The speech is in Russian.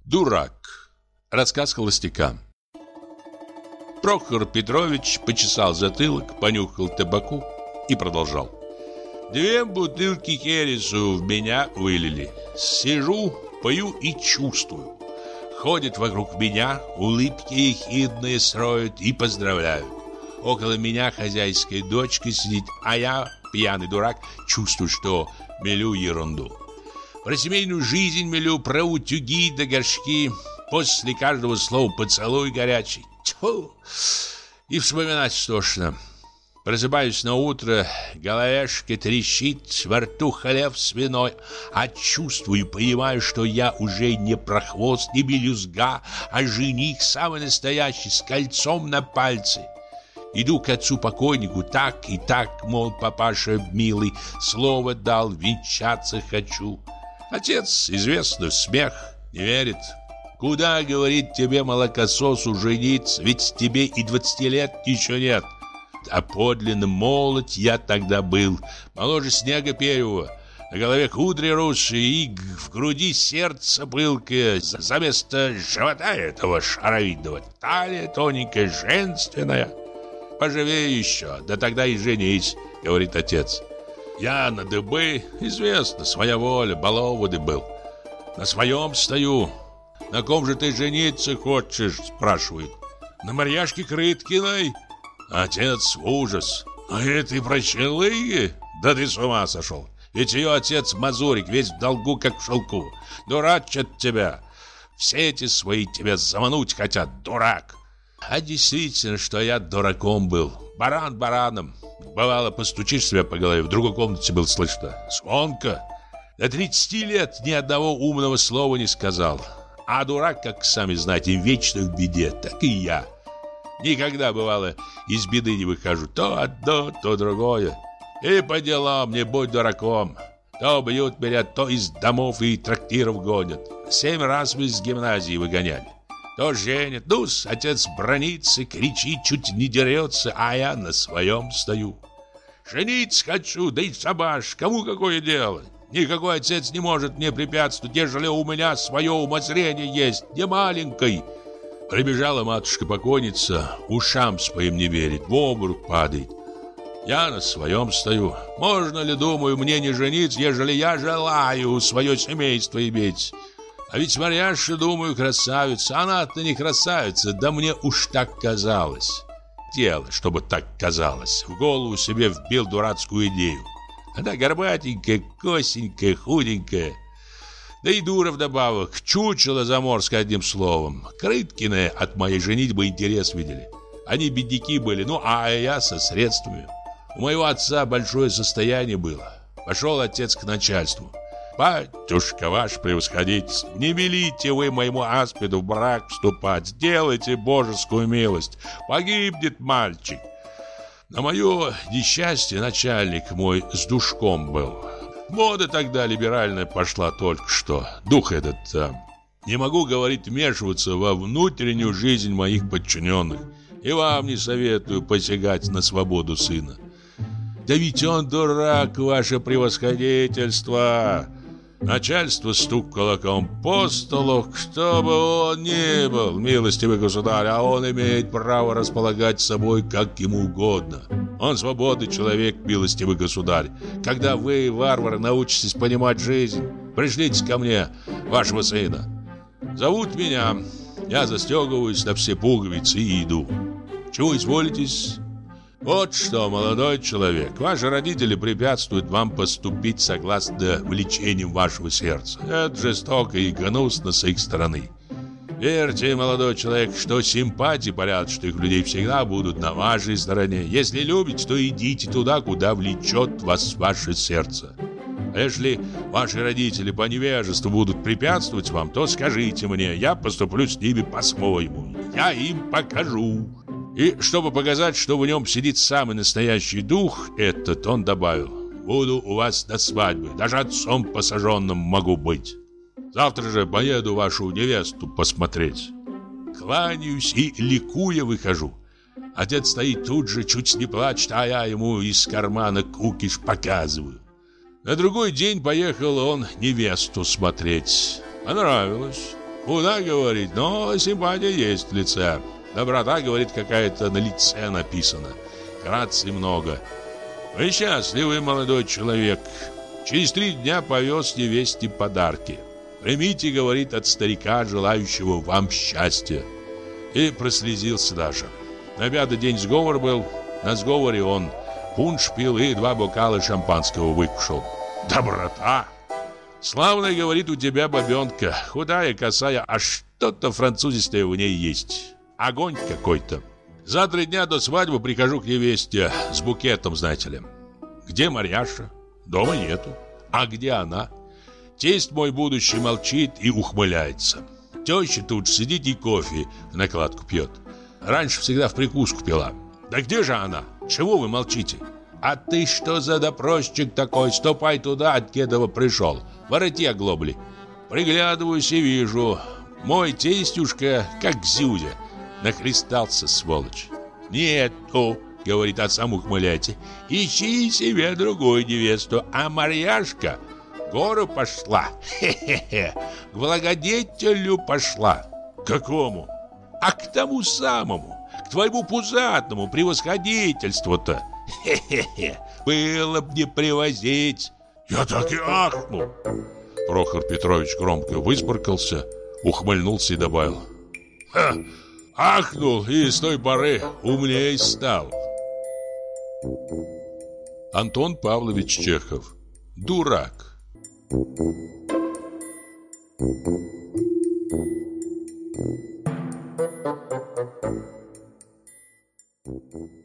Дурак. Рассказ холостяка. Прохор Петрович почесал затылок, понюхал табаку и продолжал. 2 бутылки хересу в меня вылили. Сижу, пою и чувствую. Ходят вокруг меня, улыбки ехидные строят и поздравляют. Около меня хозяйская дочка сидит, а я, пьяный дурак, чувствую, что мелю ерунду. Про семейную жизнь мелю, про утюги да горшки. После каждого слова поцелуй горячий. Тьфу! И вспоминать тошно. Просыпаюсь на утро, головешка трещит, во рту хлеб свиной, а чувствую, понимаю, что я уже не прохвост, не мелюзга, а жених самый настоящий, с кольцом на пальце. Иду к отцу-покойнику, так и так, мол, папаша милый, слово дал, венчаться хочу. Отец, известно, смех, не верит. Куда, говорит, тебе, молокососу, жениться, ведь тебе и 20 лет еще нет. А подлинно молод я тогда был, моложе снега первого. На голове кудри русые и в груди сердце пылкое. За место живота этого шаровидного талия тоненькая, женственная. Поживее еще, да тогда и женись, говорит отец. Я на дыбы, известно, своя воля, баловоды был. На своем стою. На ком же ты жениться хочешь, спрашивает. На Марьяшке Крыткиной? Отец в ужас. А это и прощелыги? Да ты с ума сошел. Ведь ее отец Мазурик, весь в долгу, как в шелку. Дурачат тебя. Все эти свои тебя замануть хотят, дурак. А действительно, что я дураком был. Баран бараном. Бывало, постучишь себя по голове, в другой комнате было слышно. Звонко. До 30 лет ни одного умного слова не сказал. А дурак, как сами знаете, вечно в беде, так и я. Никогда, бывало, из беды не выхожу. То одно, то другое. И по делам, не будь дураком. То бьют меня, то из домов и трактиров гонят. 7 раз мы из гимназии выгоняли. То женят, ну-с, отец бранится, кричит, чуть не дерется, а я на своем стою. Жениться хочу, да и шабаш, кому какое дело? Никакой отец не может мне препятствовать, ежели у меня свое умозрение есть, не маленькой. Прибежала матушка-покойница, ушам своим не верит, в обморок падает. Я на своем стою. Можно ли, думаю, мне не жениться, ежели я желаю свое семейство иметь? А ведь Марьяша, думаю, красавица. Она-то не красавица, да мне уж так казалось. Дело, чтобы так казалось. В голову себе вбил дурацкую идею. Она горбатенькая, косенькая, худенькая. Да и дура вдобавок, чучело заморское, одним словом. Крыткины от моей женитьбы интерес видели. Они бедняки были, ну а я со средствами. У моего отца большое состояние было. Пошел отец к начальству. «Батюшка ваш превосходительство, не велите вы моему аспиду в брак вступать, сделайте божескую милость, погибнет мальчик». На мое несчастье начальник мой с душком был. Мода тогда либеральная пошла только что. Дух этот там. Не могу, говорит, вмешиваться во внутреннюю жизнь моих подчиненных. И вам не советую посягать на свободу сына. Да ведь он дурак, ваше превосходительство. Начальство стук кулаком по столу. Кто бы он ни был, милостивый государь, а он имеет право располагать собой как ему угодно. Он свободный человек, милостивый государь. Когда вы, варвары, научитесь понимать жизнь, пришлите ко мне вашего сына. Зовут меня, я застегиваюсь на все пуговицы и иду. Чего изволитесь? Вот что, молодой человек, ваши родители препятствуют вам поступить согласно влечениям вашего сердца. Это жестоко и гнусно с их стороны. Верьте, молодой человек, что симпатии порядочных людей всегда будут на вашей стороне. Если любите, то идите туда, куда влечет вас ваше сердце. А если ваши родители по невежеству будут препятствовать вам, то скажите мне, я поступлю с ними по-своему. Я им покажу. И чтобы показать, что в нем сидит самый настоящий дух, этот он добавил: буду у вас на свадьбе, даже отцом посаженным могу быть. Завтра же поеду вашу невесту посмотреть. Кланяюсь и ликуя выхожу. Отец стоит тут же, чуть не плачет, а я ему из кармана кукиш показываю. На другой день поехал он невесту смотреть. Понравилось. Худа, говорит, но симпатия есть в лице. Доброта, говорит, какая-то на лице написана. Грации много. Вы счастливый молодой человек. Через 3 дня повез невесте подарки. Примите, говорит, от старика, желающего вам счастья. И прослезился даже. На 5-й день сговор был. На сговоре он пунш пил и 2 бокала шампанского выкушал. Доброта! Славная, говорит, у тебя бабенка. Худая, косая, а что-то французистое в ней есть. Огонь какой-то. За 3 дня до свадьбы прихожу к невесте с букетом, знаете ли. Где Марьяша? Дома нету. А где она? Тесть мой будущий молчит и ухмыляется. Теща тут сидит и кофе в накладку пьет. Раньше всегда в прикуску пила. Да где же она? Чего вы молчите? А ты что за допросчик такой? Ступай туда, от Кедова пришел. Вороти оглобли. Приглядываюсь и вижу. Мой тестюшка, как Зюзя, нахлестался, сволочь. Нету, говорит, а сам ухмыляется. Ищи себе другую невесту. А Марьяшка в гору пошла. Хе-хе-хе. К благодетелю пошла. Какому? А к тому самому. К твоему пузатому превосходительству-то. Хе-хе-хе. Было б не привозить. Я так и ахнул. Прохор Петрович громко высморкался, ухмыльнулся и добавил: «Ха! Ахнул и с той поры умней стал». Антон Павлович Чехов. Дурак. Thank you.